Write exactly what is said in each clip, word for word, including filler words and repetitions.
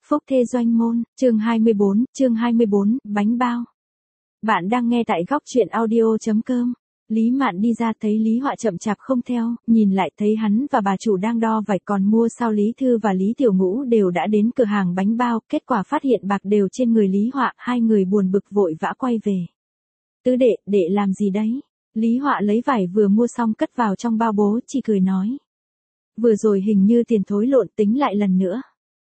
Phúc Thê Doanh Môn, chương hai mươi bốn, chương hai mươi bốn, bánh bao. Bạn đang nghe tại góc truyện audio chấm com. Lý Mạn đi ra thấy Lý Họa chậm chạp không theo, nhìn lại thấy hắn và bà chủ đang đo vải, còn mua sao Lý Thư và Lý Tiểu Ngũ đều đã đến cửa hàng bánh bao, kết quả phát hiện bạc đều trên người Lý Họa, hai người buồn bực vội vã quay về. Tứ đệ, đệ làm gì đấy? Lý Họa lấy vải vừa mua xong cất vào trong bao bố, chỉ cười nói. Vừa rồi hình như tiền thối lộn, tính lại lần nữa.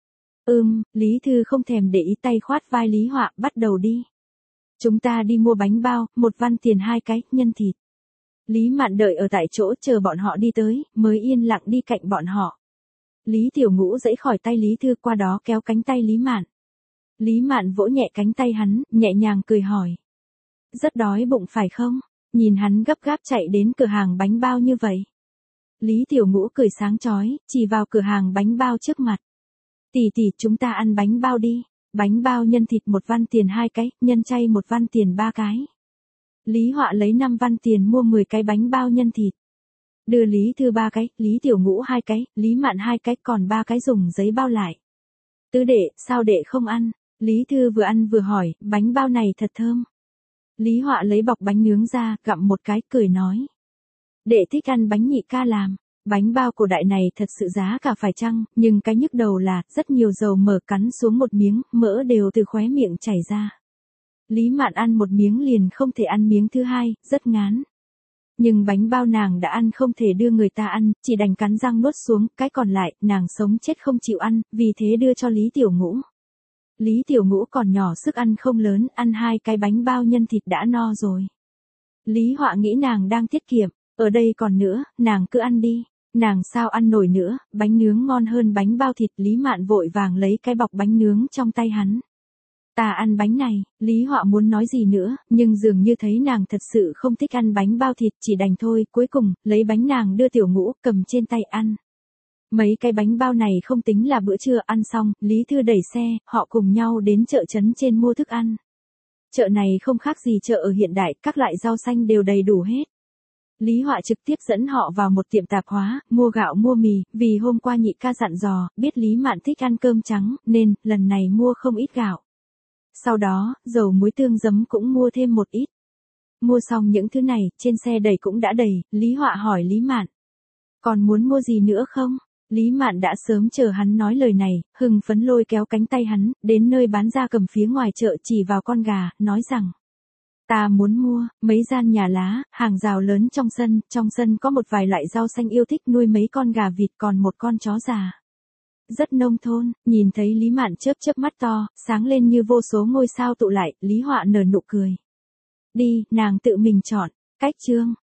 Ừm, Lý Thư không thèm để ý, tay khoát vai Lý Họa, bắt đầu đi. Chúng ta đi mua bánh bao, một văn tiền hai cái, nhân thịt. Lý Mạn đợi ở tại chỗ chờ bọn họ đi tới, mới yên lặng đi cạnh bọn họ. Lý Tiểu Ngũ giãy khỏi tay Lý Thư, qua đó kéo cánh tay Lý Mạn. Lý Mạn vỗ nhẹ cánh tay hắn, nhẹ nhàng cười hỏi. Rất đói bụng phải không? Nhìn hắn gấp gáp chạy đến cửa hàng bánh bao như vậy. Lý Tiểu Ngũ cười sáng chói, chỉ vào cửa hàng bánh bao trước mặt. Tỷ tỷ, chúng ta ăn bánh bao đi. Bánh bao nhân thịt một văn tiền hai cái, nhân chay một văn tiền ba cái. Lý Họa lấy năm văn tiền mua mười cái bánh bao nhân thịt. Đưa Lý Thư ba cái, Lý Tiểu Ngũ hai cái, Lý Mạn hai cái, còn ba cái dùng giấy bao lại. Tứ đệ, sao đệ không ăn? Lý Thư vừa ăn vừa hỏi, bánh bao này thật thơm. Lý Họa lấy bọc bánh nướng ra, gặm một cái, cười nói. Đệ thích ăn bánh nhị ca làm. Bánh bao cổ đại này thật sự giá cả phải chăng, nhưng cái nhức đầu là, rất nhiều dầu mỡ, cắn xuống một miếng, mỡ đều từ khóe miệng chảy ra. Lý Mạn ăn một miếng liền không thể ăn miếng thứ hai, rất ngán. Nhưng bánh bao nàng đã ăn không thể đưa người ta ăn, chỉ đành cắn răng nuốt xuống, cái còn lại, nàng sống chết không chịu ăn, vì thế đưa cho Lý Tiểu Ngũ. Lý Tiểu Ngũ còn nhỏ sức ăn không lớn, ăn hai cái bánh bao nhân thịt đã no rồi. Lý Họa nghĩ nàng đang tiết kiệm, ở đây còn nữa, nàng cứ ăn đi. Nàng sao ăn nổi nữa, bánh nướng ngon hơn bánh bao thịt. Lý Mạn vội vàng lấy cái bọc bánh nướng trong tay hắn. Ta ăn bánh này. Lý Họa muốn nói gì nữa, nhưng dường như thấy nàng thật sự không thích ăn bánh bao thịt, chỉ đành thôi. Cuối cùng, lấy bánh nàng đưa Tiểu Ngũ, cầm trên tay ăn. Mấy cái bánh bao này không tính là bữa trưa, ăn xong, Lý Thư đẩy xe, họ cùng nhau đến chợ trấn trên mua thức ăn. Chợ này không khác gì chợ ở hiện đại, các loại rau xanh đều đầy đủ hết. Lý Họa trực tiếp dẫn họ vào một tiệm tạp hóa, mua gạo mua mì, vì hôm qua nhị ca dặn dò, biết Lý Mạn thích ăn cơm trắng, nên, lần này mua không ít gạo. Sau đó, dầu muối tương giấm cũng mua thêm một ít. Mua xong những thứ này, trên xe đầy cũng đã đầy, Lý Họa hỏi Lý Mạn. Còn muốn mua gì nữa không? Lý Mạn đã sớm chờ hắn nói lời này, hưng phấn lôi kéo cánh tay hắn, đến nơi bán gia cầm phía ngoài chợ chỉ vào con gà, nói rằng. Ta muốn mua, mấy gian nhà lá, hàng rào lớn trong sân, trong sân có một vài loại rau xanh yêu thích, nuôi mấy con gà vịt, còn một con chó già. Rất nông thôn, nhìn thấy Lý Mạn chớp chớp mắt to, sáng lên như vô số ngôi sao tụ lại, Lý Họa nở nụ cười. Đi, nàng tự mình chọn, cách chương.